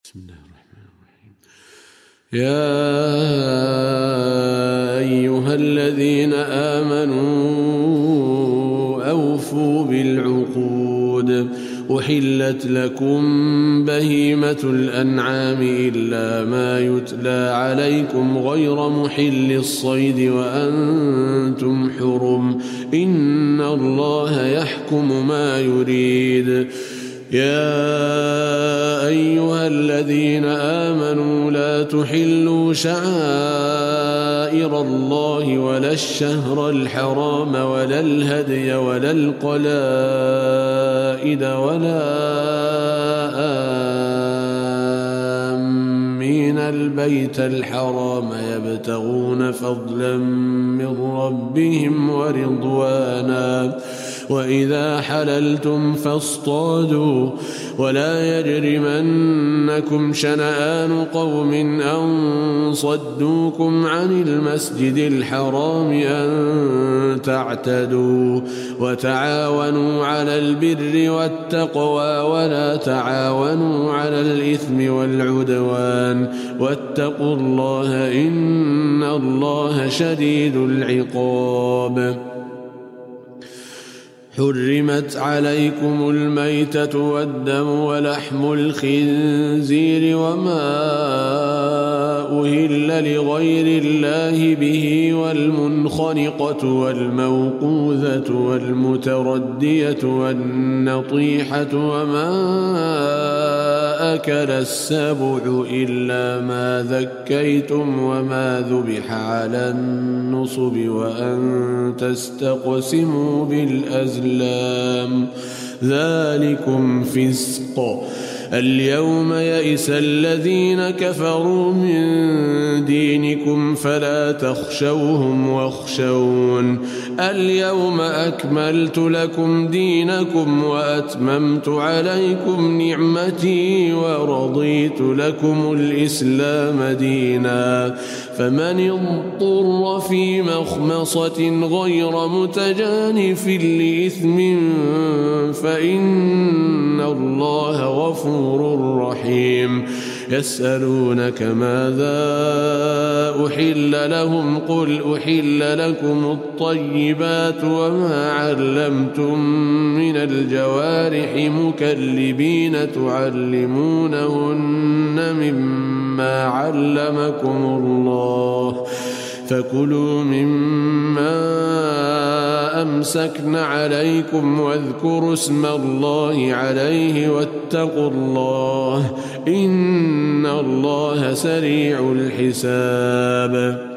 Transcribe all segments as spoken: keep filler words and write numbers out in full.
بسم الله الرحمن الرحيم. يا أيها الذين آمنوا أوفوا بالعقود أحلت لكم بهيمة الأنعام إلا ما يتلى عليكم غير محل الصيد وأنتم حرم إن الله يحكم ما يريد. يا أيها الذين آمنوا لا تحلوا شعائر الله ولا الشهر الحرام ولا الهدي ولا القلائد ولا آمين البيت الحرام يبتغون فضلا من ربهم ورضوانا وإذا حللتم فاصطادوا ولا يجرمنكم شنآن قوم أن صدوكم عن المسجد الحرام أن تعتدوا وتعاونوا على البر والتقوى ولا تعاونوا على الإثم والعدوان واتقوا الله إن الله شديد العقاب. حرمت عليكم الميتة والدم ولحم الخنزير وما أهل لغير الله به والمنخنقة والموقوذة والمتردية والنطيحة وما أكل السبع إلا ما ذكيتم وما ذبح على النصب وأن تستقسموا بالأزلام ذلكم فسق. اليوم يئس الذين كفروا من دينكم فلا تخشوهم واخشون اليوم أكملت لكم دينكم وأتممت عليكم نعمتي ورضيت لكم الإسلام دينا فمن اضطر في مخمصة غير متجانف لإثم فإن الله غفور رحيم. يسألونك ماذا أحل لهم قل أحل لكم الطيبات وما علمتم من الجوارح مكلبين تعلمونهن مما علمكم الله فكلوا مما أمسكن عليكم واذكروا اسم الله عليه واتقوا الله إن الله سريع الحساب.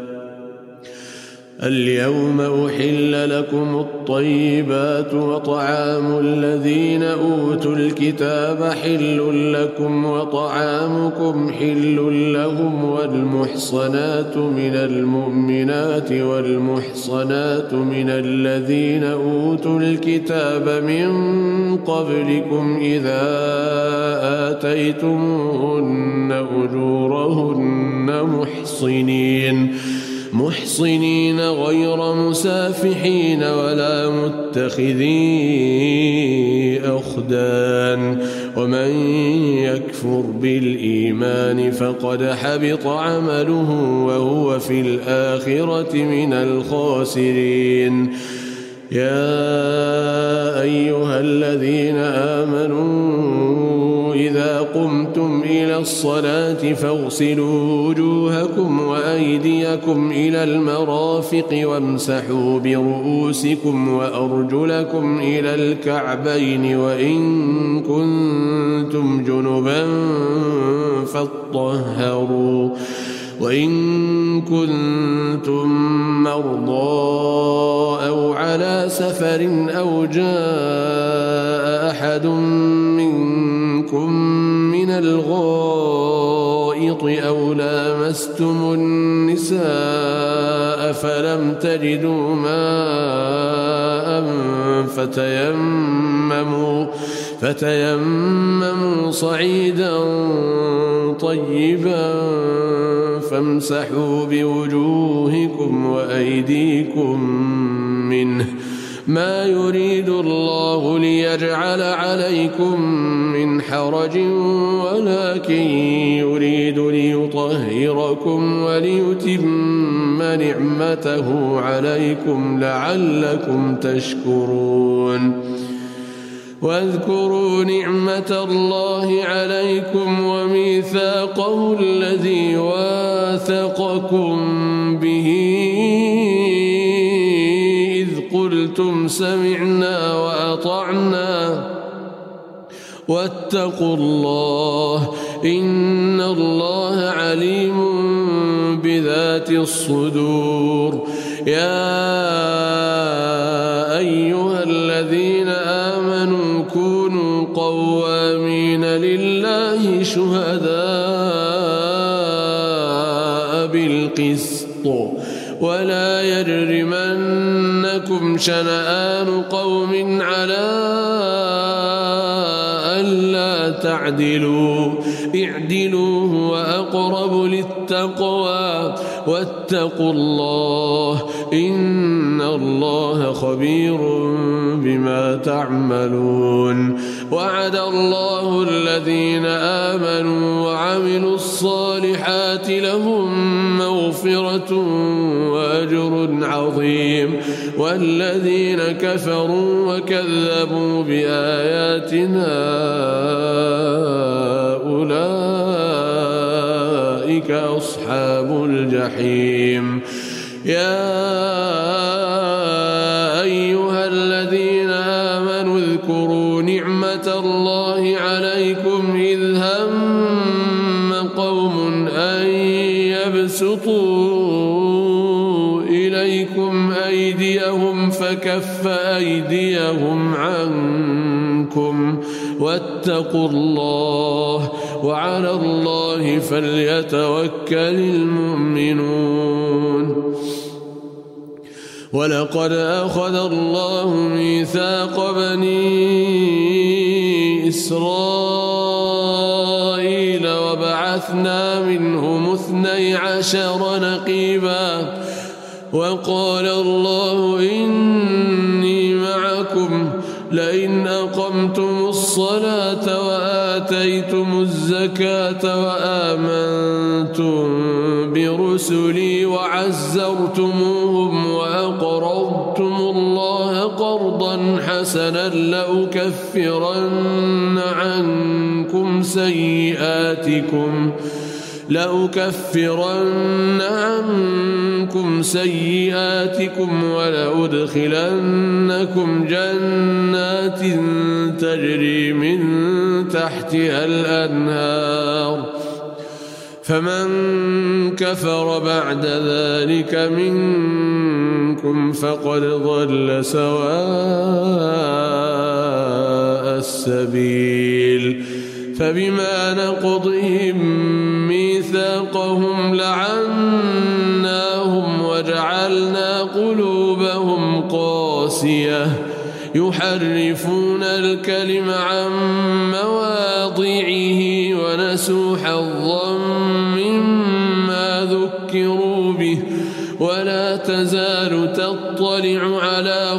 اليوم أحل لكم الطيبات وطعام الذين أوتوا الكتاب حل لكم وطعامكم حل لهم والمحصنات من المؤمنات والمحصنات من الذين أوتوا الكتاب من قبلكم إذا آتيتموهن أجورهن محصنين محصنين غير مسافحين ولا متخذي أخدان ومن يكفر بالإيمان فقد حبط عمله وهو في الآخرة من الخاسرين. يا أيها الذين آمنوا إذا قمتم إلى الصلاة فاغسلوا وجوهكم وأيديكم إلى المرافق وامسحوا برؤوسكم وأرجلكم إلى الكعبين وإن كنتم جنبا فاطهروا وإن كنتم مرضى أو على سفر أو جاء أحد منكم من الغائط أو لامستم النساء فلم تجدوا ماء فتيمموا فتيمموا صعيدا طيبا فامسحوا بوجوهكم وأيديكم منه ما يريد الله ليجعل عليكم من حرج ولكن يريد ليطهركم وليتم نعمته عليكم لعلكم تشكرون واذكروا نعمة الله عليكم وميثاقه الذي واثقكم به إذ قلتم سمعنا وأطعنا واتقوا الله إن الله عليم بذات الصدور يا أيها الذين آمنوا كونوا قوامين لله شهداء بالقسط ولا يجرمنكم شنآن قوم على ألا تعدلوا اعدلوا هو أقرب للتقوى واتقوا الله إن الله خبير بما تعملون وعد الله الذين آمنوا وعملوا الصالحات لهم مغفرة وأجر عظيم والذين كفروا وكذبوا بآياتنا أولئك أصحاب الجحيم يا أيها الذين آمنوا اذكروا نعمة الله عليكم إذ هم قوم أن يبسطوا إليكم أيديهم فكف أيديهم عنكم واتقوا الله وعلى الله فليتوكل المؤمنون ولقد أخذ الله ميثاق بني إسرائيل وبعثنا منهم اثني عشر نقيبا وقال الله إني معكم لئن أقمتم الصلاة وآتيتم الزكاة وآمنتم برسلي وعزرتموهم وأقرضتم الله قرضا حسنا لأكفرن عنكم سيئاتكم لأكفرن عنكم سيئاتكم ولأدخلنكم جنات تجري من تحتها الأنهار فمن كفر بعد ذلك منكم فقد ضل سواء السبيل فبما نقضهم ميثاقهم لعناهم وجعلنا قلوبهم قاسية يحرفون الكلم عن مواضعه ونسوا حظا مما ذكروا به ولا تزال تطلع على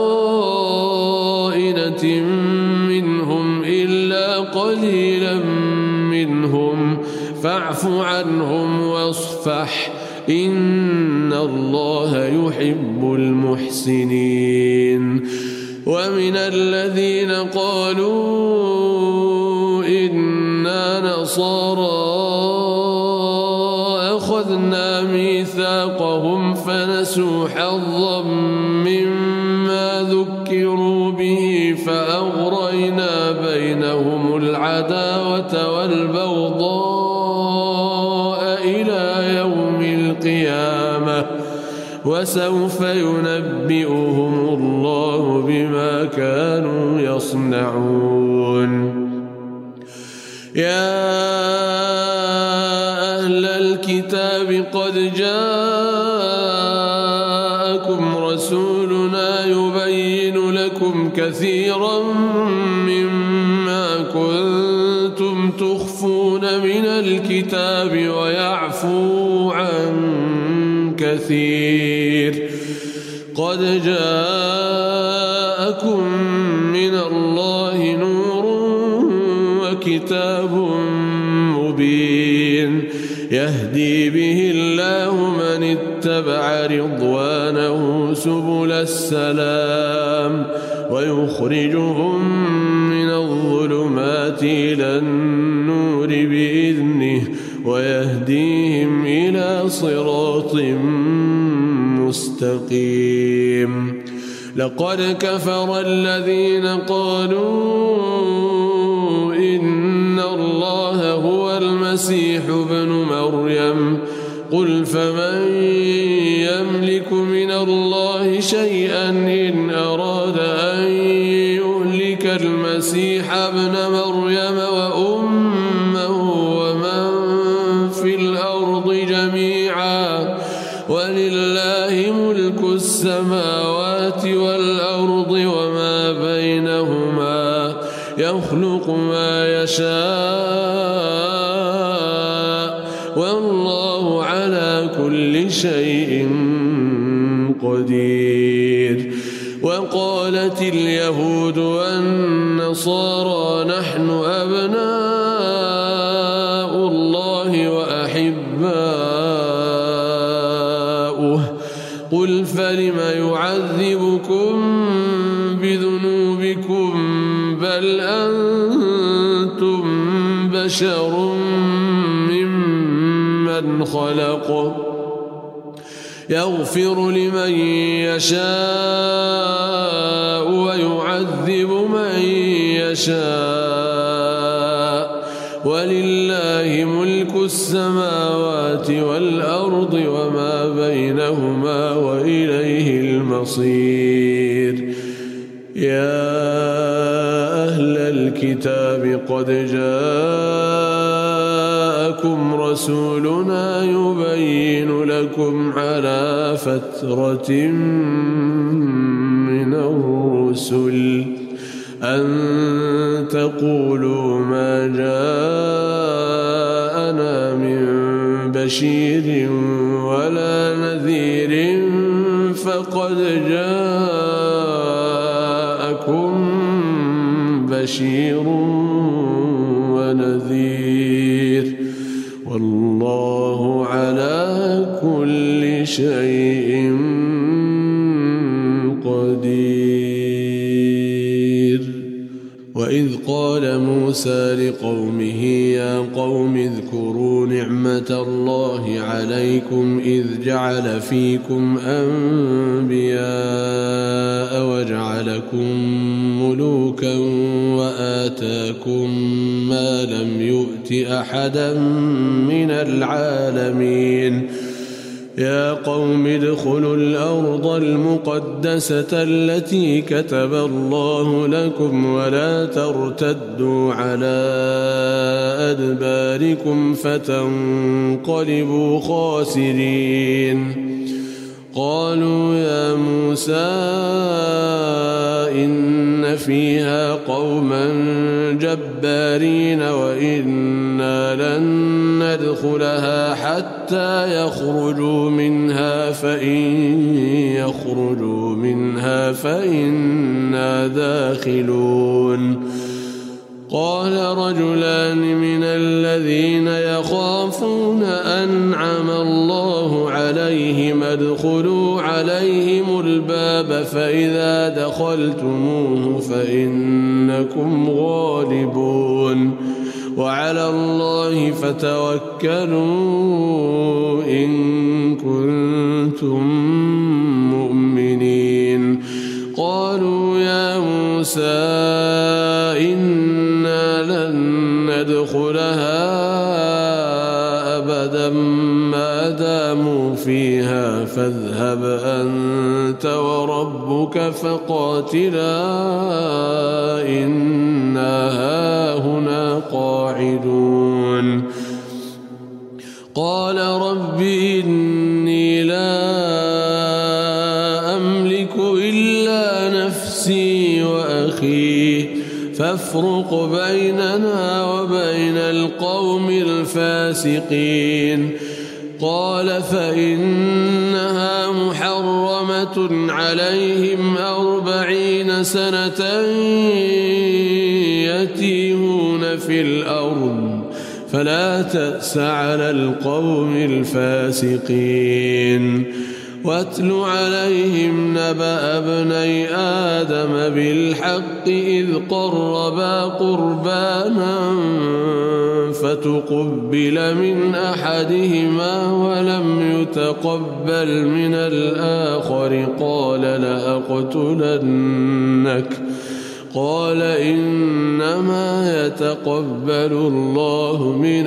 خائنة منهم إلا قليلا منهم فاعف عنهم واصفح إن الله يحب المحسنين ومن الذين قالوا إنا نصارى أخذنا ميثاقهم فنسوا حظا مما ذكروا به فأغرينا بينهم العداوة والبغضاء إلى يوم القيامة وسوف ينبئهم الله بما كانوا يصنعون يا أهل الكتاب قد جاءكم رسولنا يبين لكم كثيرا مما كنتم تخفون من الكتاب ويعفو عن كثير قد جاءكم جاءكم من الله نور وكتاب مبين يهدي به الله من اتبع رضوانه سبل السلام ويخرجهم من الظلمات إلى النور بإذنه ويهديهم إلى صراط مستقيم. لقد كفر الذين قالوا إن الله هو المسيح ابن مريم قل فمن يملك من الله شيئا إن أراد أن يهلك المسيح ابن مريم وأمه ومن في الأرض جميعا ولله ملك السماوات والأرض وما بينهما يخلق ما يشاء والله على كل شيء قدير. وقالت اليهود والنصارى نحن أبناء الله وأحباؤه قل فلم يعذبكم بذنوبكم بل أنتم بشر ممن خلق يغفر لمن يشاء ويعذب من يشاء ولله ملك السماوات والأرض وما بينهما وإليه المصير. يا أهل الكتاب قد جاءكم رسولنا يبين لكم على فترة من الرسل أن تقولوا ما جاءنا من بشير ولا نذير فقد جاءكم بشير ونذير والله على كل شيء قدير. وإذ قال موسى لقومه يا قوم اذكروا نعمة الله عليكم إذ جعل فيكم أنبياء وجعلكم ملوكا وآتاكم ما لم يؤت أحدا من العالمين. يا قوم ادخلوا الأرض المقدسة التي كتب الله لكم ولا ترتدوا على أدباركم فتنقلبوا خاسرين. قالوا يا موسى إن فيها قوما جبارين وإنا لن ندخلها حتى يخرجوا منها فإن يخرجوا منها فإنا داخلون. قال رجلان من الذين يخافون أنعم الله عليهم ادخلوا عليهم الباب فإذا دخلتموه فإنكم غالبون وعلى الله فتوكلوا إن كنتم مؤمنين. قالوا يا موسى إنا لن ندخلها أبدا ما داموا فيها فاذهب أنت وربك فقاتلا إنا هاهنا قاعدون. قال رب إني لا أملك إلا نفسي وأخي فافرق بيننا وبين القوم الفاسقين. قال فإنها محرمة عليهم أربعين سنة يتيهون في الأرض فلا تأس على القوم الفاسقين واتل عليهم نبأ ابني آدم بالحق إذ قربا قربانا فتقبل من أحدهما ولم يتقبل من الآخر قال لأقتلنك قال إنما يتقبل الله من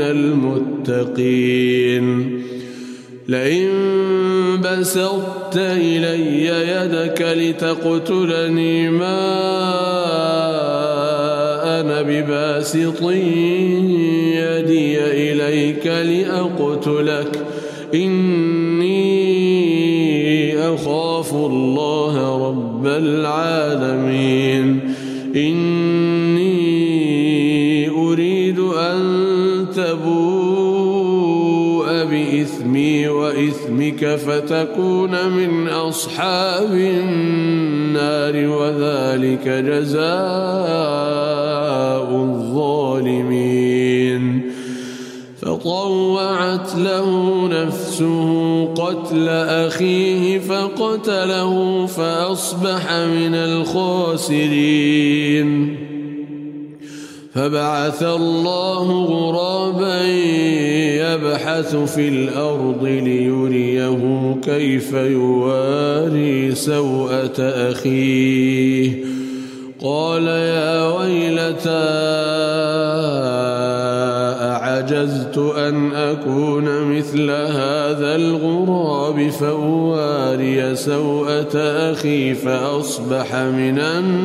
المتقين لئن بسطت إلي يدك لتقتلني ما أنا بباسط يدي إليك لأقتلك إني أخاف الله رب العالمين إني أريد أن تبوء بإثمي وإثمك فتكون من أصحاب النار وذلك جزاء الظالمين فطوعت له نفسه قتل أخيه فقتله فأصبح من الخاسرين فبعث الله غرابا يبحث في الأرض ليريه كيف يواري سوءة أخيه قال يا ويلتى أعجزت أن أكون مثل هذا الغراب فأواري سوءة أخي فأصبح من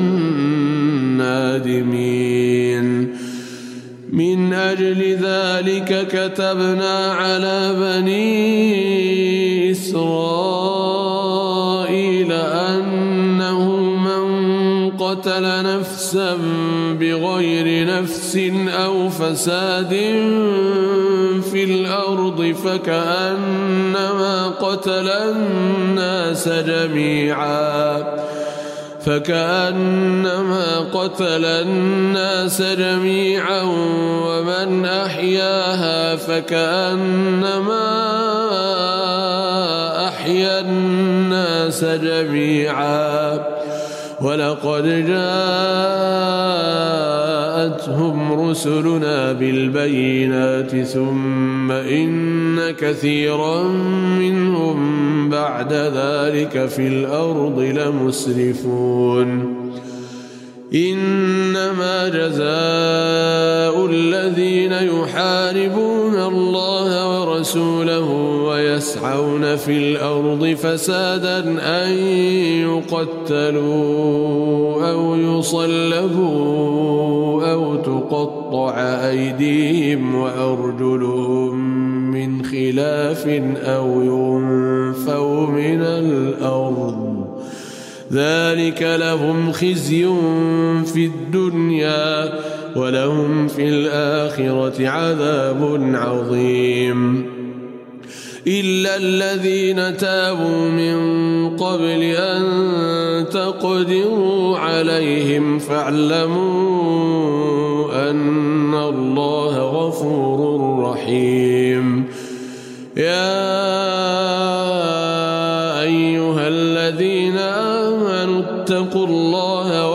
النادمين من أجل ذلك كتبنا على بني إسرائيل أنه من قتل نفسا بغير نفس أو فساد في الأرض فكأنما قتل الناس جميعا فكأنما قتل الناس جميعا ومن أحياها فكأنما أحيا الناس جميعا ولقد جاءتهم رسلنا بالبينات ثم إن كثيرا منهم بعد ذلك في الأرض لمسرفون إنما جزاء الذين يحاربون الله ورسوله ويسعون في الأرض فسادا أن يقتلوا أو يصلبوا أو تقطع أيديهم وأرجلهم من خلاف أو ينفوا من الأرض ذلك لهم خزي في الدنيا ولهم في الآخرة عذاب عظيم إلا الذين تابوا من قبل أن تقدروا عليهم فاعلموا أن الله غفور رحيم يا أيها الذين آمنوا اتقوا الله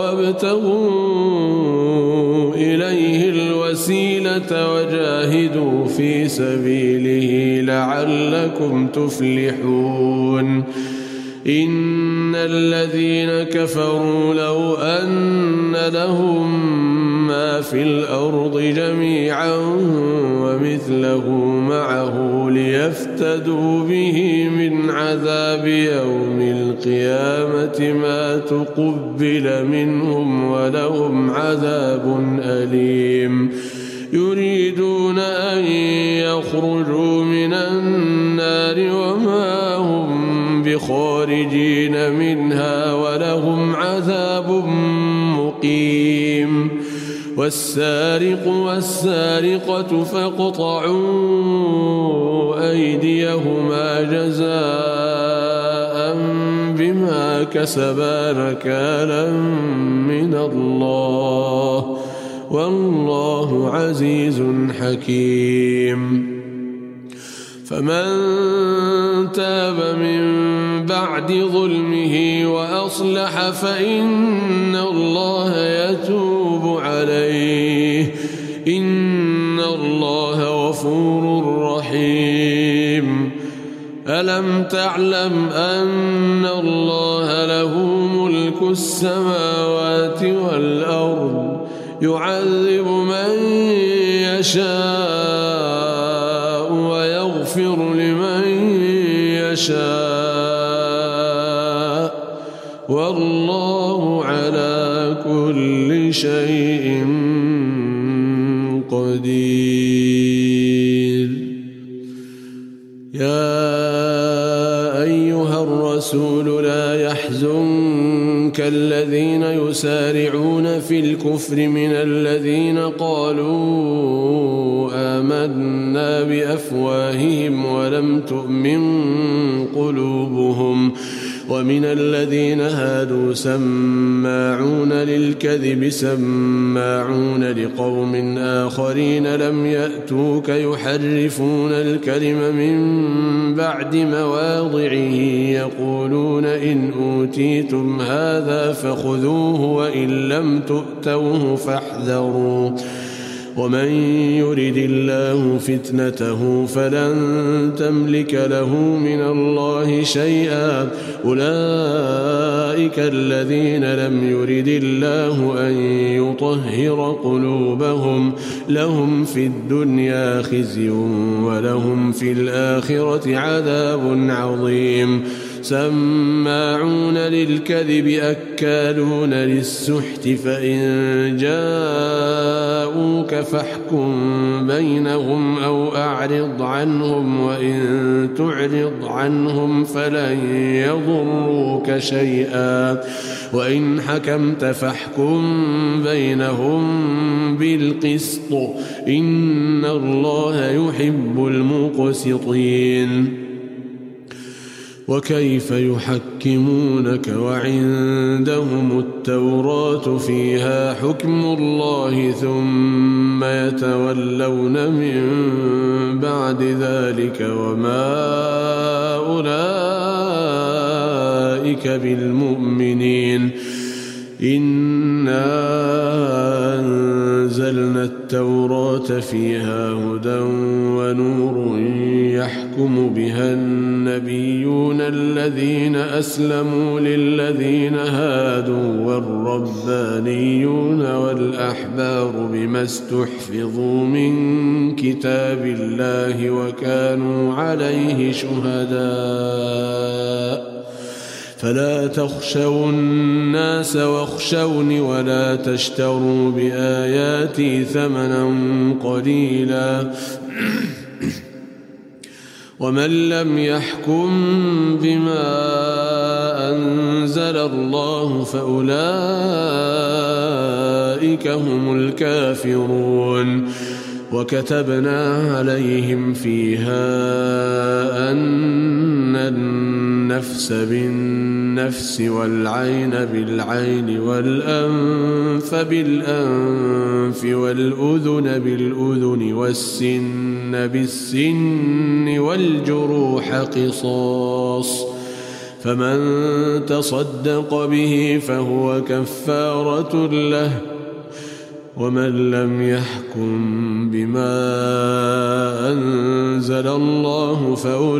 وابتغوا إليه الوسيلة وجاهدوا في سبيله لعلكم تفلحون إن الذين كفروا لو أن لهم ما في الأرض جميعا ومثله معه ليفتدوا به من عذاب يوم القيامة ما تقبل منهم ولهم عذاب أليم يريدون أن يخرجوا من النار وما هم بخارجين منها ولهم عذاب مقيم والسارق والسارقة فاقطعوا أيديهما جزاء بما كسبا نكالا من الله والله عزيز حكيم. فمن تاب من بعد ظلمه وأصلح فإن الله يتوب عليه إن الله غفور رحيم. ألم تعلم أن الله له ملك السماوات والأرض يعذب من يشاء ويغفر لمن يشاء والله على كل شيء قدير. يا أيها الرسول لا يحزنك الذين يسارعون في الكفر من الذين قالوا آمنا بأفواههم ولم تؤمن قلوبهم ومن الذين هادوا سماعون للكذب سماعون لقوم آخرين لم يأتوك يحرفون الكلم من بعد مواضعه يقولون إن أوتيتم هذا فخذوه وإن لم تؤتوه فاحذروا ومن يرد الله فتنته فلن تملك له من الله شيئا أولئك الذين لم يرد الله أن يطهر قلوبهم لهم في الدنيا خزي ولهم في الآخرة عذاب عظيم. سماعون للكذب أكالون للسحت فإن جاءوك فاحكم بينهم أو أعرض عنهم وإن تعرض عنهم فلن يضروك شيئا وإن حكمت فاحكم بينهم بالقسط إن الله يحب المقسطين. وكيف يحكمونك وعندهم التوراة فيها حكم الله ثم يتولون من بعد ذلك وما أولئك بالمؤمنين. إنا أنزلنا التوراة فيها هدى ونور يحكم بها النبيون الذين أسلموا للذين هادوا والربانيون والأحبار بما استحفظوا من كتاب الله وكانوا عليه شهداء فلا تخشوا الناس واخشوني ولا تشتروا بآياتي ثمنا قليلا ومن لم يحكم بما أنزل الله فأولئك هم الكافرون. وكتبنا عليهم فيها أن النفس بالنفس والعين بالعين والأنف بالأنف والأذن بالأذن والسن بالسن والجروح قصاص فمن تصدق به فهو كفارة له ومن لم يحكم بما أنزل الله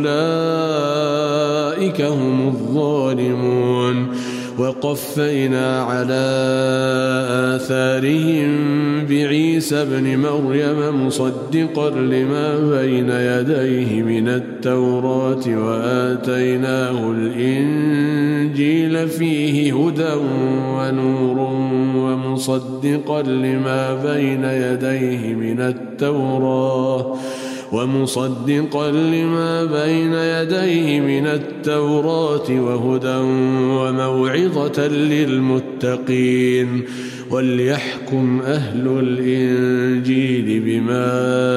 فأولئك هم الظالمون. وقفينا على آثارهم بعيسى ابن مريم مصدقا لما بين يديه من التوراة وآتيناه الإنجيل فيه هدى ونور ومصدقا لما بين يديه من التوراة ومصدقا لما بين يديه من التوراة وهدى وموعظة للمتقين. وليحكم أهل الإنجيل بما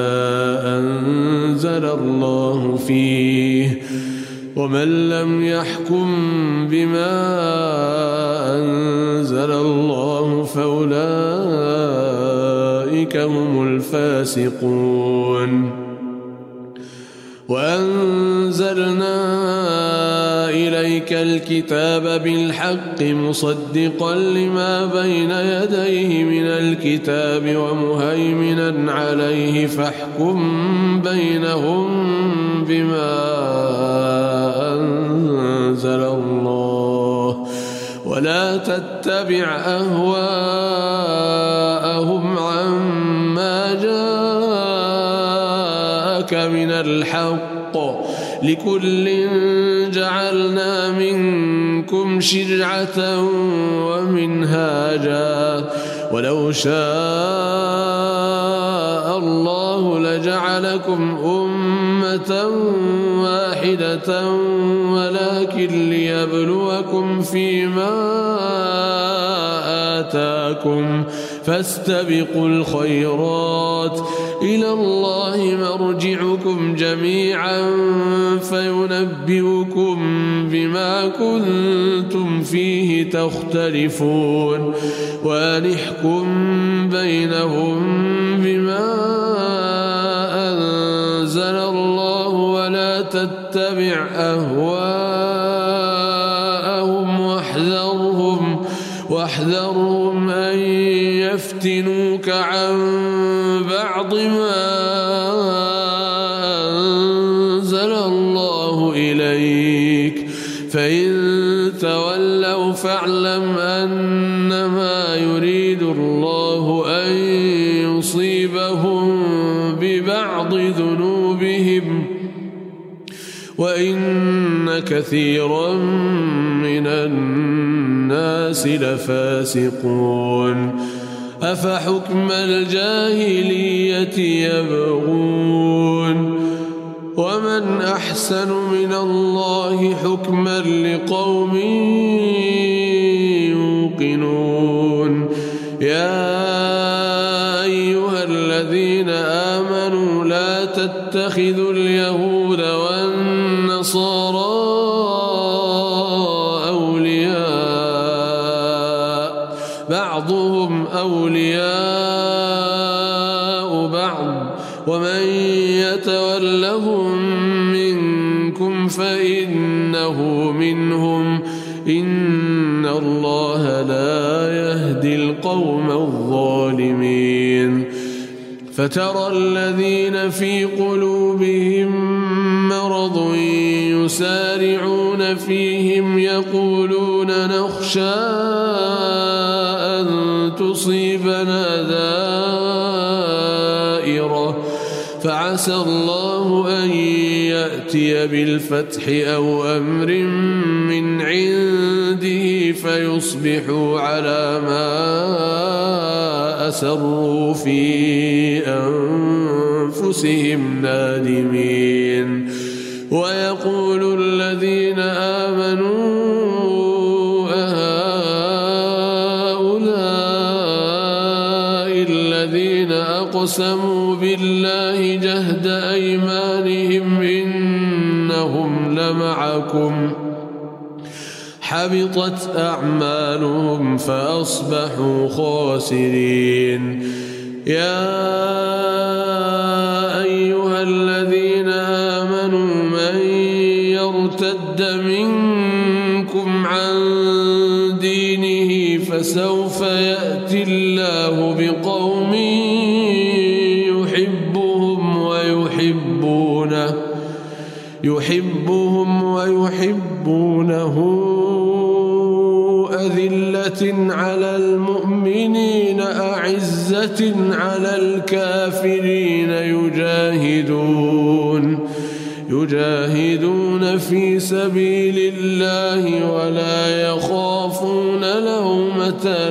أنزل الله فيه ومن لم يحكم بما أنزل الله فأولئك هم الفاسقون. وأنزلنا إليك الكتاب بالحق مصدقا لما بين يديه من الكتاب ومهيمنا عليه فاحكم بينهم بما أنزل الله ولا تتبع أهواءهم عما جاءك من الحق لكل جعلنا منكم شرعة ومنهاجا ولو شاء الله لجعلكم أمة واحدة ولكن ليبلوكم فيما آتاكم فاستبقوا الخيرات إلى الله مرجعكم جميعا فينبئكم بما كنتم فيه تختلفون ونحكم بينهم بما أنزل الله ولا تتبع أهواءهم واحذرهم واحذرهم أن يفتنوك عن بعض ما أنزل الله إليك فإن تولوا فاعلم أنما يريد الله أن يصيبهم ببعض ذنوبهم وإن كثيرا من الناس لفاسقون. أفحكم الجاهلية يبغون ومن أحسن من الله حكما لقوم يوقنون. يا أيها الذين آمنوا لا تتخذوا اليهود والنصارى أولياء بعضهم أولياء بعض ومن يتولهم منكم فإنه منهم إن الله لا يهدي القوم الظالمين. فترى الذين في قلوبهم مرض يسارعون فيهم يقولون نخشى أن تصيبنا دائرة فعسى الله أن يأتي بالفتح أو أمر من عنده فيصبحوا على ما أسروا في أنفسهم نادمين. ويقول الذين آمنوا أهؤلاء الذين أقسموا بالله جهد أيمانهم إنهم لمعكم حبطت أعمالهم فأصبحوا خاسرين. يا أيها الذين آمنوا من يرتد منكم عن دينه فسوف يأتي الله بقوم يحبهم ويحبونه يحبهم ويحبونه أذلة على المؤمنين أعزة على الكافرين يجاهدون يجاهدون في سبيل الله ولا يخافون لومة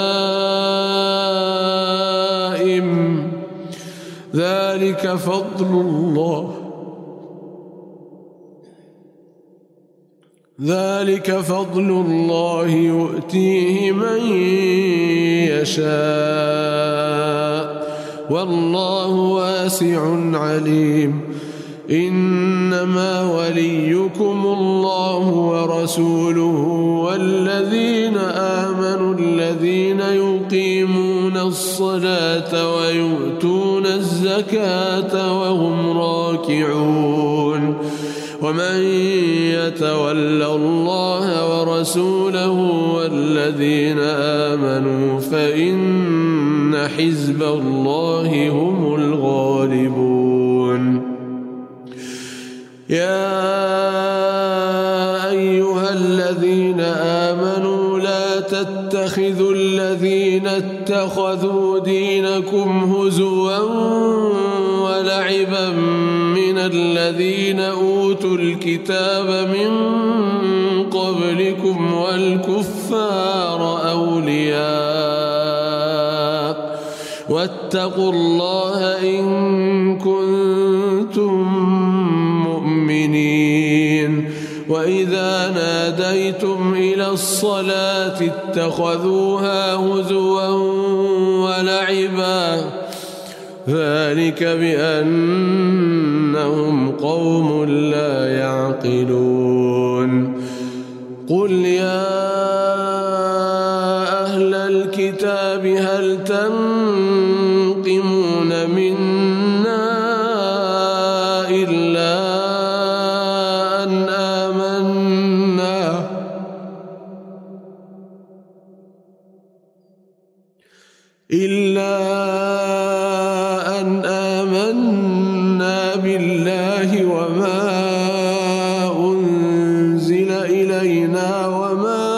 لائم ذلك فضل الله ذلك فضل الله يؤتيه من يشاء والله واسع عليم إنما وليكم الله ورسوله والذين آمنوا الذين يقيمون الصلاة ويؤتون الزكاة وهم راكعون ومن يتول الله ورسوله والذين آمنوا فإن حزب الله هم الغالبون يا أيها الذين آمنوا لا تتخذوا الذين اتخذوا دينكم هزوا ولعبا من الذين أوتوا الكتاب من قبلكم والكفار أولياء واتقوا الله إن كنتم مؤمنين وإذا ناديتم إلى الصلاة اتخذوها هزوا ولعبا ذلك بأنهم قوم لا يعقلون قل يا أهل الكتاب هل تنقمون منا إلا أن آمنا إلا أن آمنا بالله وما أنزل إلينا وما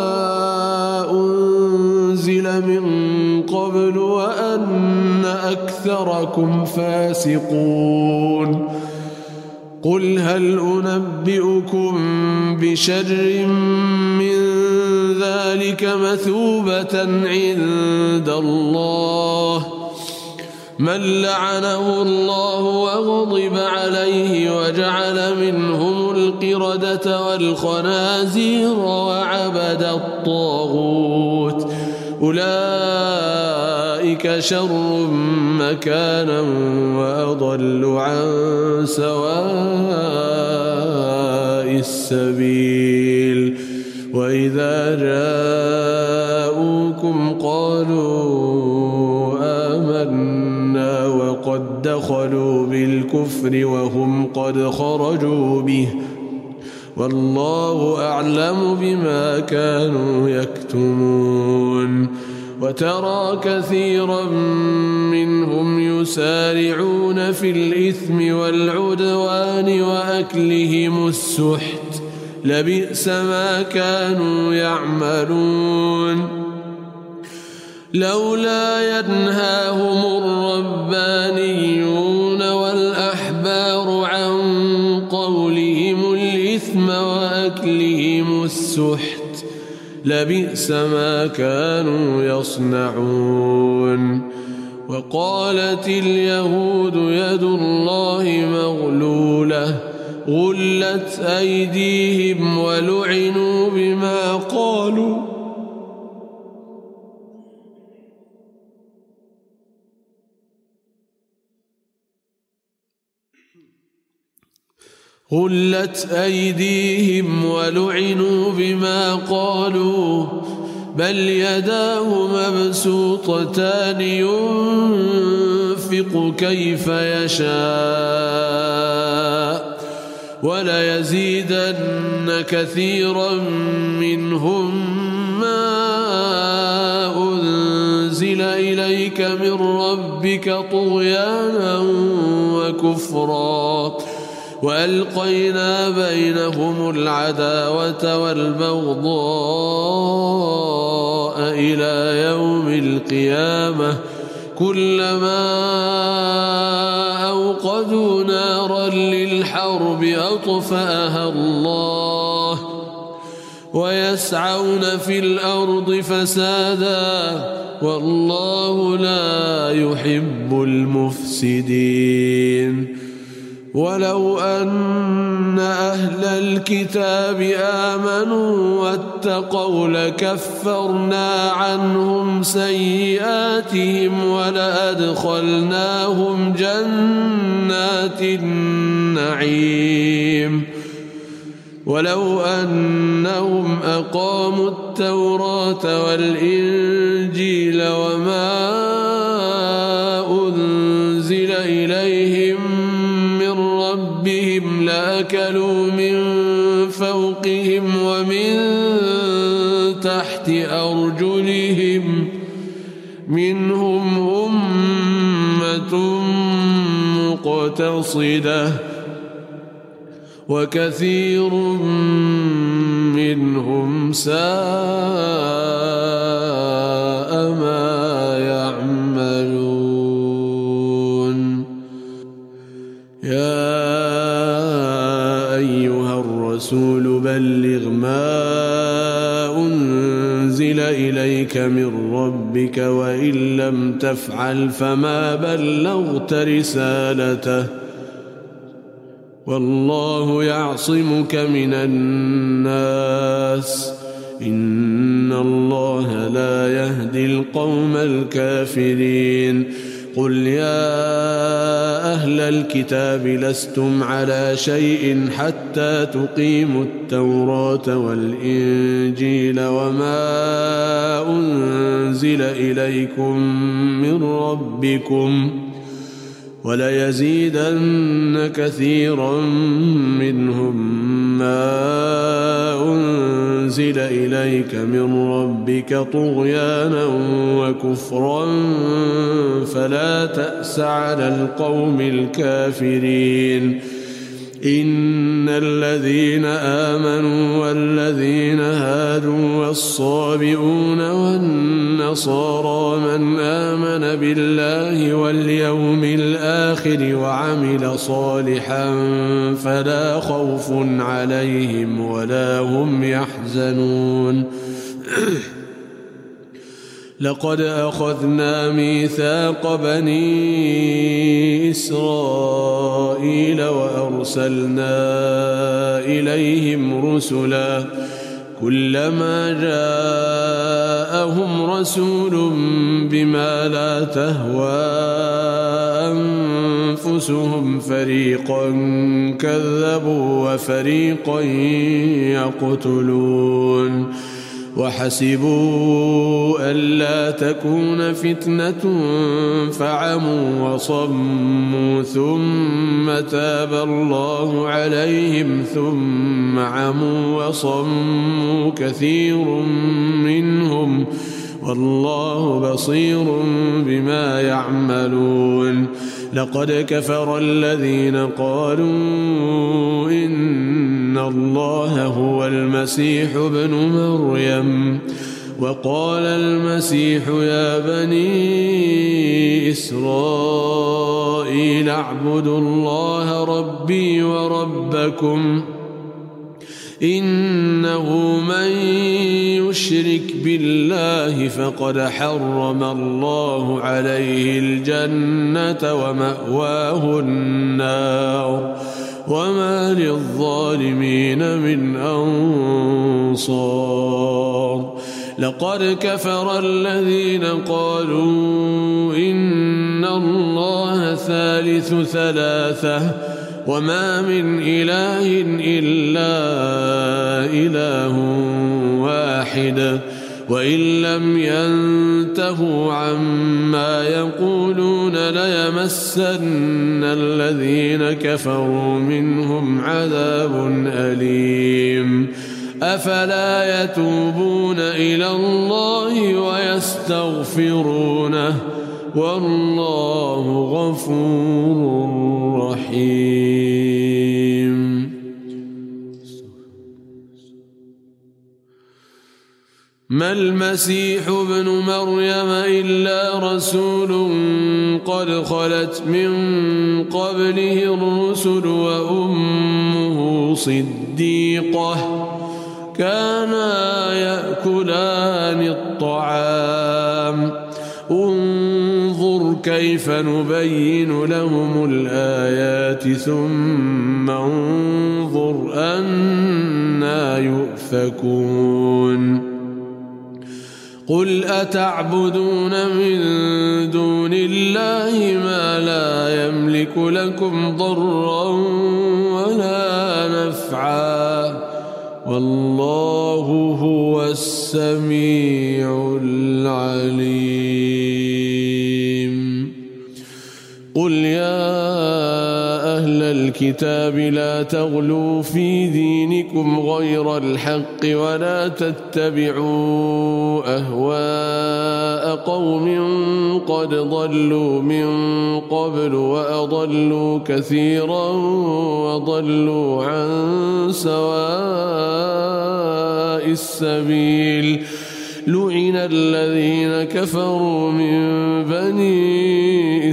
أنزل من قبل وأن أكثركم فاسقون قل هل أنبئكم بشر من ذلك مثوبة عند الله من لعنه الله وغضب عليه وجعل منهم القردة والخنازير وعبد الطاغوت أولئك شر مكانا وأضل عن سواء السبيل وإذا جاءوكم قالوا آمنا وقد دخلوا بالكفر وهم قد خرجوا به والله أعلم بما كانوا يكتمون وترى كثيرا منهم يسارعون في الإثم والعدوان وأكلهم السحت لبئس ما كانوا يعملون لولا ينهاهم الربانيون والأحبار عن قولهم الإثم وأكلهم السحت لبئس ما كانوا يصنعون وقالت اليهود يد الله مغلولة غلت أيديهم ولعنوا بما قالوا غلت أيديهم ولعنوا بما قالوا بل يداه مبسوطتان ينفق كيف يشاء وليزيدن كثيرا منهم ما أنزل إليك من ربك طغيانا وكفرا وألقينا بينهم العداوة والبغضاء إلى يوم القيامة كلما أوقدوا نارا للحرب أطفأها الله ويسعون في الأرض فسادا والله لا يحب المفسدين ولو أن أهل الكتاب آمنوا واتقوا لكفرنا عنهم سيئاتهم ولأدخلناهم جنات النعيم ولو أنهم أقاموا التوراة والإنجيل وما أنزل إليهم بهم لأكلوا من فوقهم ومن تحت أرجلهم منهم أمة مقتصدة وكثير منهم ساء ما يعملون. يا الرسول بلغ ما أنزل إليك من ربك وإن لم تفعل فما بلغت رسالته والله يعصمك من الناس إن الله لا يهدي القوم الكافرين. قل يا أهل الكتاب لستم على شيء حتى تقيموا التوراة والإنجيل وما أنزل إليكم من ربكم وليزيدن كثيرا منهم ما أنزل إليك من ربك طغيانا وكفرا فلا تأس على القوم الكافرين. إن الذين آمنوا والذين هادوا والصابئون والنصارى من آمن بالله واليوم الآخر وعمل صالحا فلا خوف عليهم ولا هم يحزنون. لقد أخذنا ميثاق بني إسرائيل وأرسلنا إليهم رسلا كلما جاءهم رسول بما لا تهوى أنفسهم فريقا كذبوا وفريقا يقتلون. وحسبوا ألا تكون فتنة فعموا وصموا ثم تاب الله عليهم ثم عموا وصموا كثير منهم والله بصير بما يعملون. لقد كفر الذين قالوا إن الله هو المسيح ابن مريم وقال المسيح يا بني إسرائيل اعبدوا الله ربي وربكم إنه من يشرك بالله فقد حرم الله عليه الجنة ومأواه النار وما للظالمين من أنصار. لقد كفر الذين قالوا إن الله ثالث ثلاثة وما من إله إلا إله واحد وإن لم ينتهوا عما يقولون ليمسن الذين كفروا منهم عذاب أليم. أفلا يتوبون إلى الله ويستغفرونه والله غفور رحيم. ما المسيح ابن مريم إلا رسول قد خلت من قبله الرسل وأمه صديقة كانا يأكلان الطعام انظر كيف نبين لهم الآيات ثم انظر أنى يؤفكون قل أتعبدون من دون الله ما لا يملك لكم ضرا ولا نفعا والله هو السميع العليم قل يا أهل الكتاب لا تغلوا في دينكم غير الحق ولا تتبعوا أهواء قوم قد ضلوا من قبل وأضلوا كثيرا وضلوا عن سواء السبيل لعن الذين كفروا من بني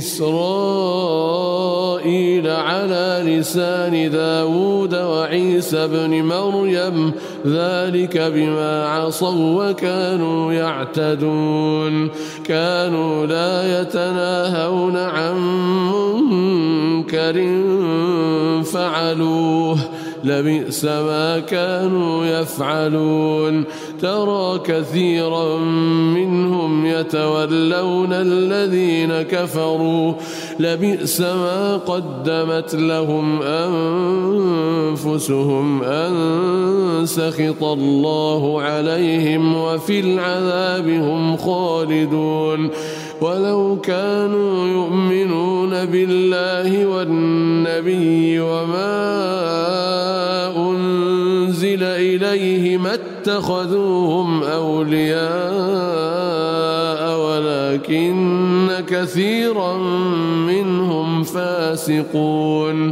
إسرائيل على لسان داود وعيسى بن مريم ذلك بما عصوا وكانوا يعتدون كانوا لا يتناهون عن منكر فعلوه لبئس ما كانوا يفعلون ترى كثيرا منهم يتولون الذين كفروا لبئس ما قدمت لهم أنفسهم أن سخط الله عليهم وفي العذاب هم خالدون ولو كانوا يؤمنون بالله والنبي وما أنزل إليه ما اتخذوهم أولياء ولكن كثيرا منهم فاسقون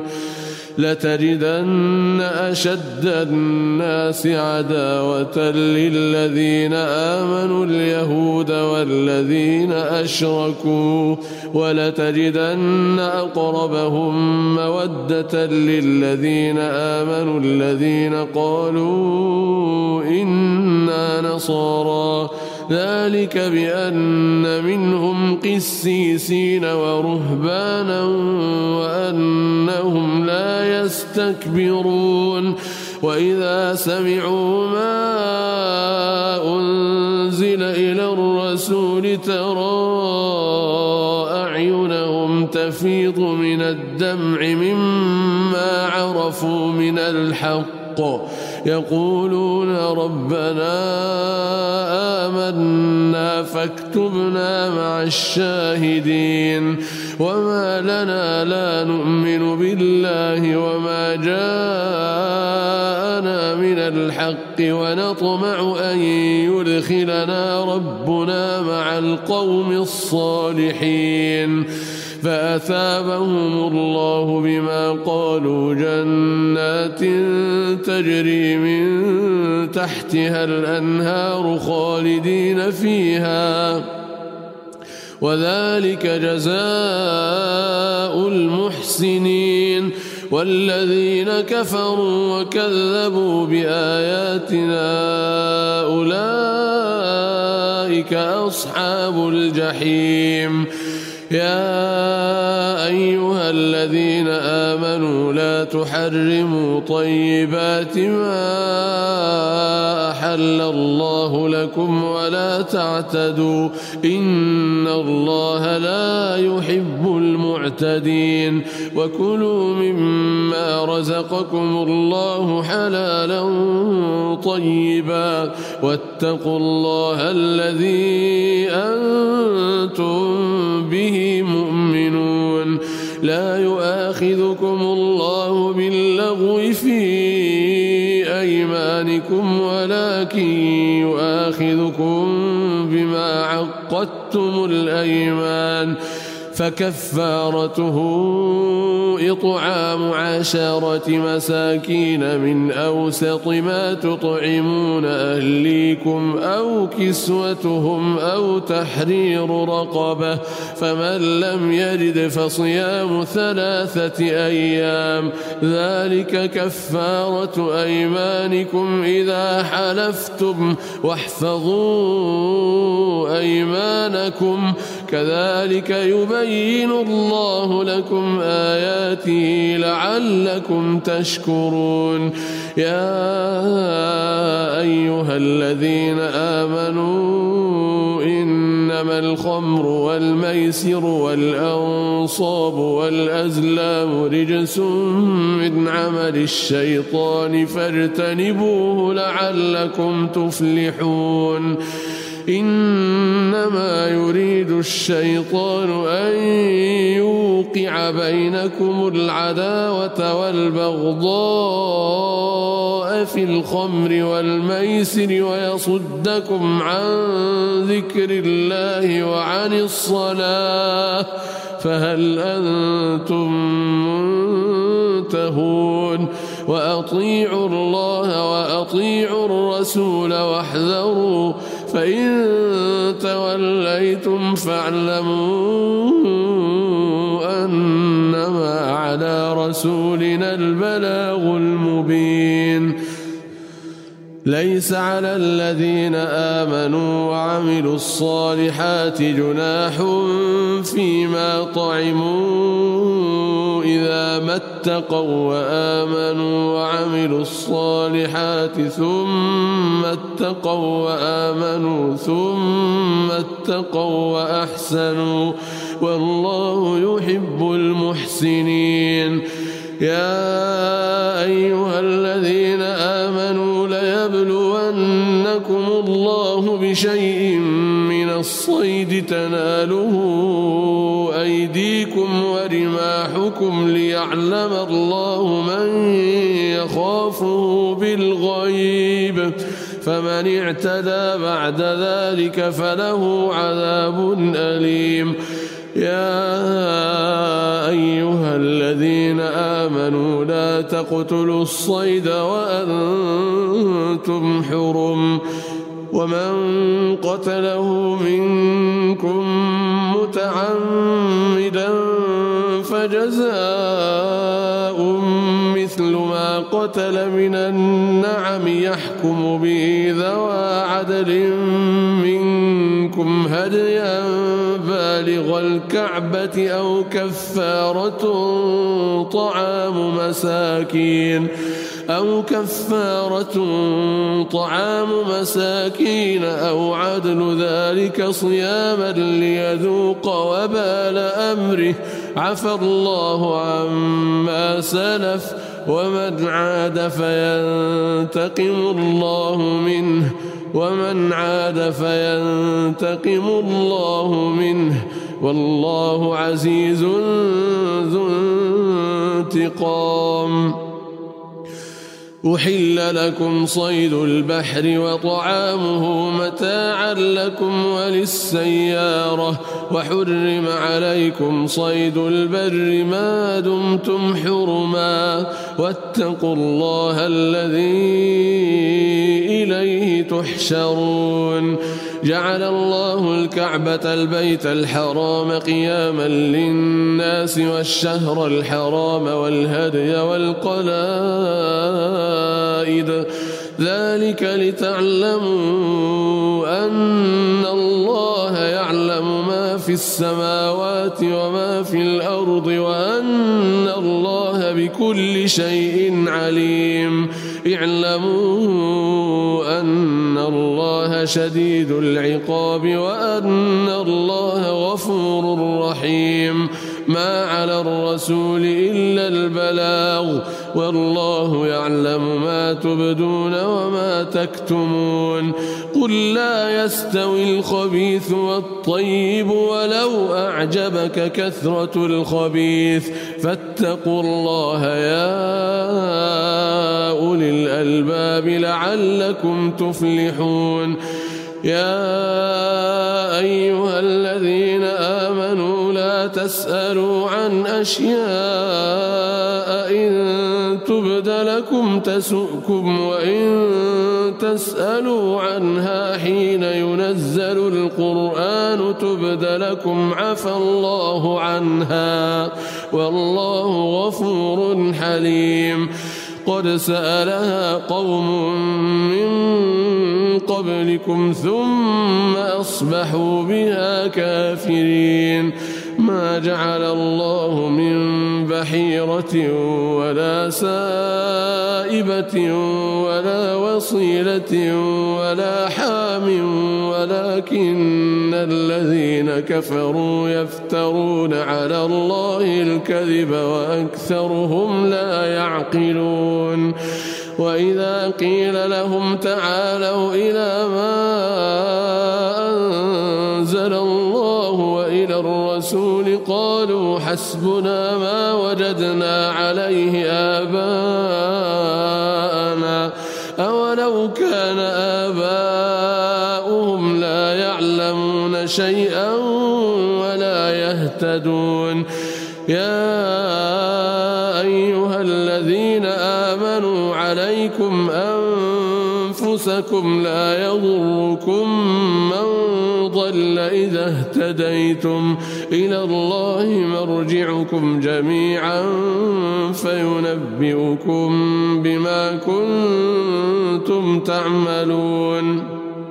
لتجدن أشد الناس عداوة للذين آمنوا اليهود والذين أشركوا ولتجدن أقربهم مودة للذين آمنوا الذين قالوا إنا نصارى ذلك بأن منهم قسيسين ورهبانا وأنهم لا يستكبرون وإذا سمعوا ما أنزل إلى الرسول ترى أعينهم تفيض من الدمع مما عرفوا من الحق يقولون ربنا آمنا فاكتبنا مع الشاهدين وما لنا لا نؤمن بالله وما جاءنا من الحق ونطمع أن يدخلنا ربنا مع القوم الصالحين فأثابهم الله بما قالوا جنات تجري من تحتها الأنهار خالدين فيها وذلك جزاء المحسنين والذين كفروا وكذبوا بآياتنا أولئك أصحاب الجحيم يا أيها الذين آمنوا لا تحرموا طيبات ما أحل الله لكم ولا تعتدوا إن الله لا يحب المعتدين وكلوا مما رزقكم الله حلالا طيبا واتقوا الله الذي أنتم به مؤمنون لا يؤاخذكم الله باللغو في أيمانكم ولكن يؤاخذكم بما عقدتم الأيمان فكفارته إطعام عشرة مساكين من أوسط ما تطعمون أهليكم أو كسوتهم أو تحرير رقبة فمن لم يجد فصيام ثلاثة أيام ذلك كفارة أيمانكم إذا حلفتم واحفظوا أيمانكم كذلك يبين الله لكم آياته لعلكم تشكرون يا أيها الذين آمنوا إنما الخمر والميسر والأنصاب والأزلام رجس من عمل الشيطان فاجتنبوه لعلكم تفلحون إنما يريد الشيطان أن يوقع بينكم العداوة والبغضاء في الخمر والميسر ويصدكم عن ذكر الله وعن الصلاة فهل أنتم منتهون وأطيعوا الله وأطيعوا الرسول واحذروا فإن توليتم فاعلموا أنما على رسولنا البلاغ المبين ليس على الذين آمنوا وعملوا الصالحات جناح فيما طعموا إذا ما اتقوا وآمنوا وعملوا الصالحات ثم اتقوا وآمنوا ثم اتقوا وأحسنوا والله يحب المحسنين يا أيها الذين آمنوا ليبلونكم الله بشيء من الصيد تناله أيديكم ورماحكم ليعلم الله من يخافه بالغيب فمن اعتدى بعد ذلك فله عذاب أليم يا أيها الذين آمنوا لا تقتلوا الصيد وأنتم حرم ومن قتله منكم متعمدا فجزاء مثل ما قتل من النعم يحكم به ذوى عدل منكم هديا بالغ الكعبة أو كفارة طعام مساكين أو كفارة طعام مساكين أو عدل ذلك صياما ليذوق وبال أمره عفى الله عما سلف ومن عاد فينتقم الله منه ومن عاد فينتقم الله منه والله عزيز ذو انتقام أحل لكم صيد البحر وطعامه متاعا لكم وللسيارة وحرم عليكم صيد البر ما دمتم حرما واتقوا الله الذي إليه تحشرون جعل الله الكعبة البيت الحرام قياما للناس والشهر الحرام والهدي والقلائد ذلك لتعلموا أن الله يعلم ما في السماوات وما في الأرض وأن الله بكل شيء عليم اعلموا أن الله شديد العقاب وأن الله غفور رحيم ما على الرسول إلا البلاغ والله يعلم ما تبدون وما تكتمون قل لا يستوي الخبيث والطيب ولو أعجبك كثرة الخبيث فاتقوا الله يا أولي الألباب لعلكم تفلحون يا أيها الذين آمنوا لا تسألوا عن أشياء إن تبد لكم تسؤكم وإن تسألوا عنها حين ينزل القرآن تبد لكم عفى الله عنها والله غفور حليم قد سألها قوم من قبلكم ثم أصبحوا بها كافرين ما جعل الله من بحيرة ولا سائبة ولا وصيلة ولا حام ولكن الذين كفروا يفترون على الله الكذب وأكثرهم لا يعقلون وإذا قيل لهم تعالوا إلى ما أنزل الله وإلى الرسول قالوا حسبنا ما وجدنا عليه آباءنا أولو كان آباؤهم لا يعلمون شيئا ولا يهتدون يا أيها الذين آمنوا عليكم أنفسكم لا يضركم من ضل إذا اهتديتم إلى الله مرجعكم جميعا فينبئكم بما كنتم تعملون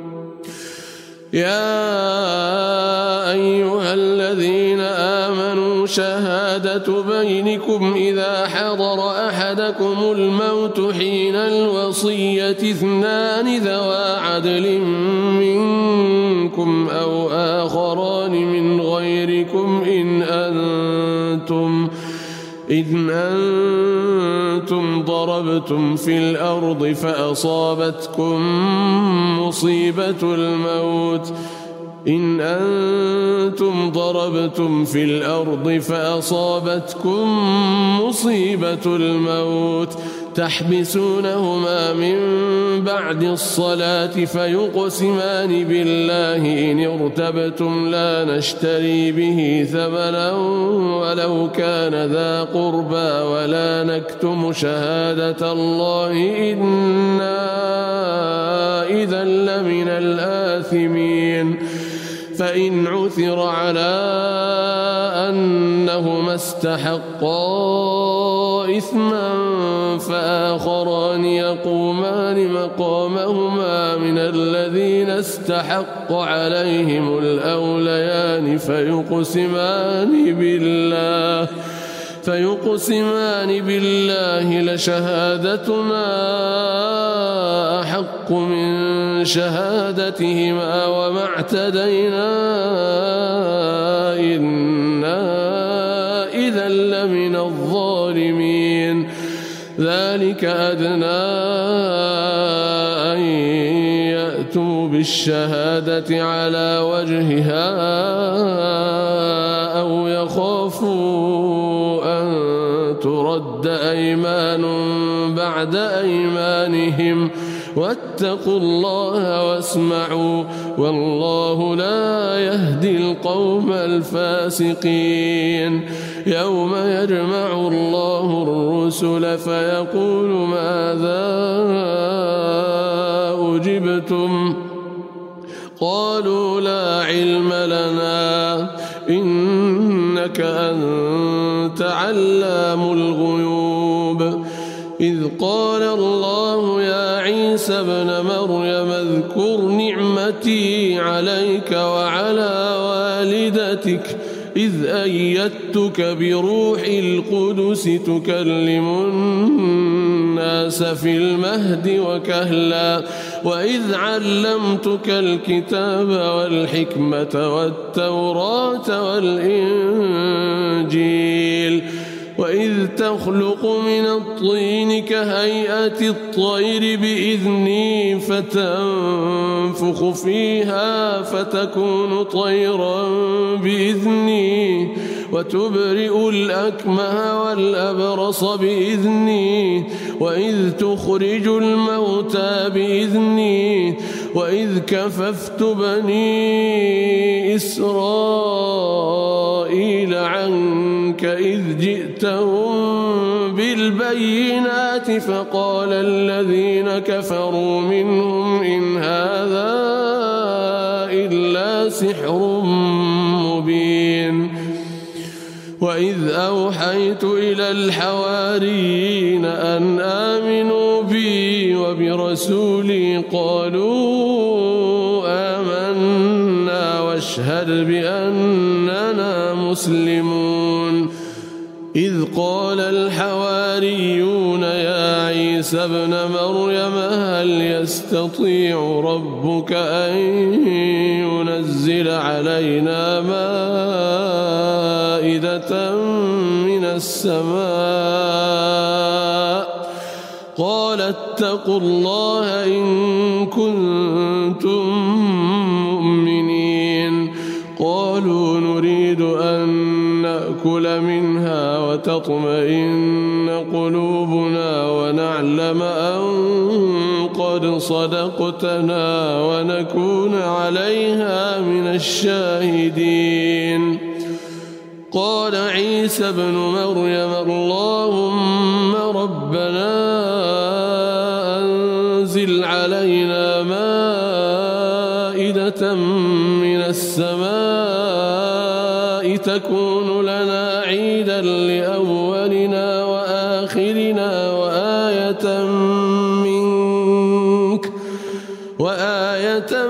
يا أيها الذين آمنوا شهادة بينكم إذا حضر أحدكم الموت حين الوصية اثنان ذوى عدل منكم أو آخران من غيركم إن أنتم إذ أنتم ضربتم في الأرض فأصابتكم مصيبة الموت إن أنتم ضربتم في الأرض فأصابتكم مصيبة الموت تحبسونهما من بعد الصلاة فيقسمان بالله إن ارتبتم لا نشتري به ثمنا ولو كان ذا قربى ولا نكتم شهادة الله إنا إذا لمن الآثمين فإن عثر على أنهما استحقا إثما فآخران يقومان مقامهما من الذين استحق عليهم الأوليان فيقسمان بالله فيقسمان بالله لشهادتنا أحق من شهادتهما وما اعتدينا إنا إذا لمن الظالمين ذلك أدنى أن يأتوا بالشهادة على وجهها أو يخافوا أن ترد أيمان بعد أيمانهم واتقوا الله واسمعوا والله لا يهدي القوم الفاسقين يوم يجمع الله الرسل فيقول ماذا أجبتم قالوا لا علم لنا إنك أنت علام الغيوب إذ قال الله يا عيسى ابن مريم اذكر نعمتي عليك وعلى والدتك إذ أيدتك بروح القدس تكلم الناس في المهد وكهلا وإذ علمتك الكتاب والحكمة والتوراة والإنجيل وإذ تخلق من الطين كهيئة الطير بإذني فتنفخ فيها فتكون طيرا بإذني وتبرئ الأكمه والأبرص بإذني وإذ تخرج الموتى بإذني وإذ كففت بني إسرائيل عنك إذ جئتهم بالبينات فقال الذين كفروا منهم إن هذا إلا سحر مبين وإذ أوحيت إلى الحواريين أن آمنوا بي وبرسولي قالوا آمنا واشهد بأننا مسلمون إذ قال الحواريون يا عيسى ابن مريم هل يستطيع ربك أن ينزل علينا مائدة من السماء قال اتقوا الله إن كنتم مؤمنين قالوا نريد أن نأكل منها وتطمئن قلوبنا ونعلم أن قد صدقتنا ونكون عليها من الشاهدين قال عيسى ابن مريم اللهم ربنا أنزل علينا مائدة من السماء تكون لنا عيدا لأولنا وآخرنا وآية منك وآية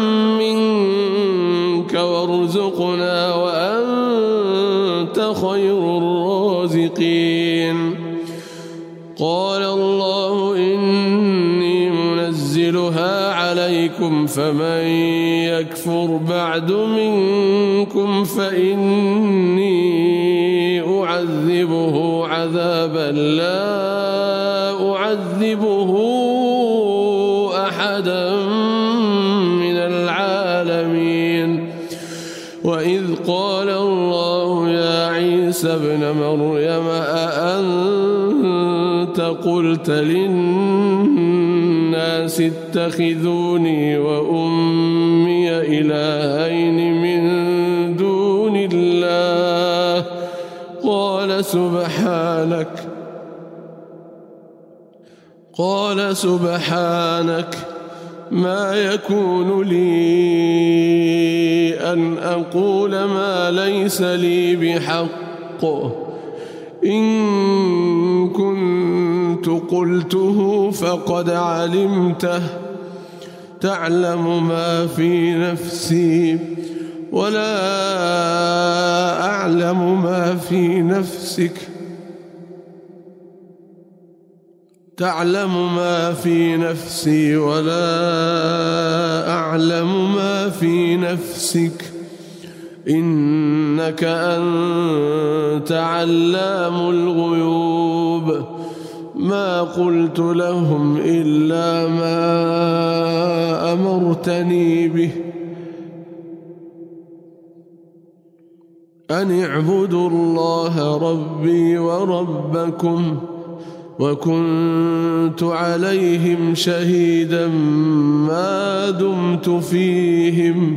منك وارزقنا وأنت خير الرازقين قال الله إني منزلها عليكم فمن يكفر بعد منكم فإني أعذبه عذابا لا أعذبه أحدا من العالمين وإذ قال الله يا عيسى ابن مريم أأنت قلت للناس اتخذوني وأمي إلهين من دون الله قال سبحانك قال سبحانك ما يكون لي أن أقول ما ليس لي بحق إن كنت قلته فقد علمته تعلم ما في نفسي ولا أعلم ما في نفسك تعلم ما في نفسي ولا أعلم ما في نفسك إنك أنت علام الغيوب ما قلت لهم إلا ما أمرتني به أن اعبدوا الله ربي وربكم وكنت عليهم شهيدا ما دمت فيهم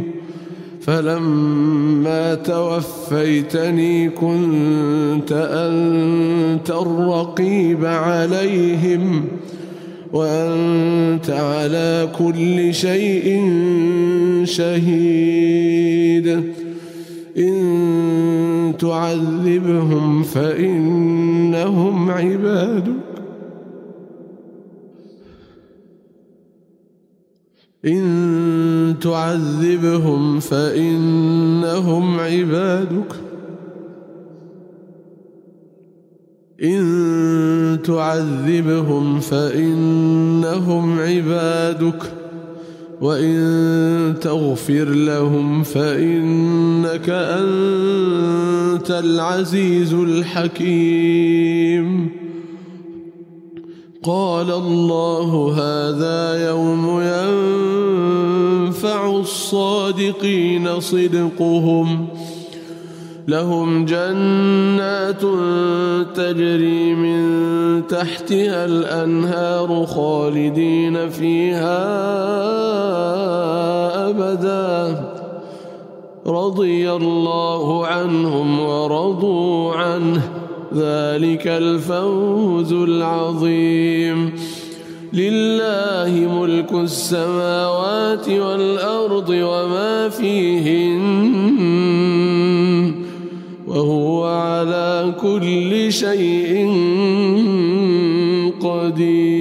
فلما توفيتني كنت أنت الرقيب عليهم وأنت على كل شيء شهيد إن تعذبهم فإنهم عبادك إن تعذبهم فإنهم عبادك إن تعذبهم فإنهم عبادك وإن تغفر لهم فإنك أنت العزيز الحكيم قال الله هذا يوم ينفع الصادقين صدقهم لهم جنات تجري من تحتها الأنهار خالدين فيها أبدا رضي الله عنهم ورضوا عنه ذلك الفوز العظيم لله ملك السماوات والأرض وما فيهن وهو على كل شيء قدير.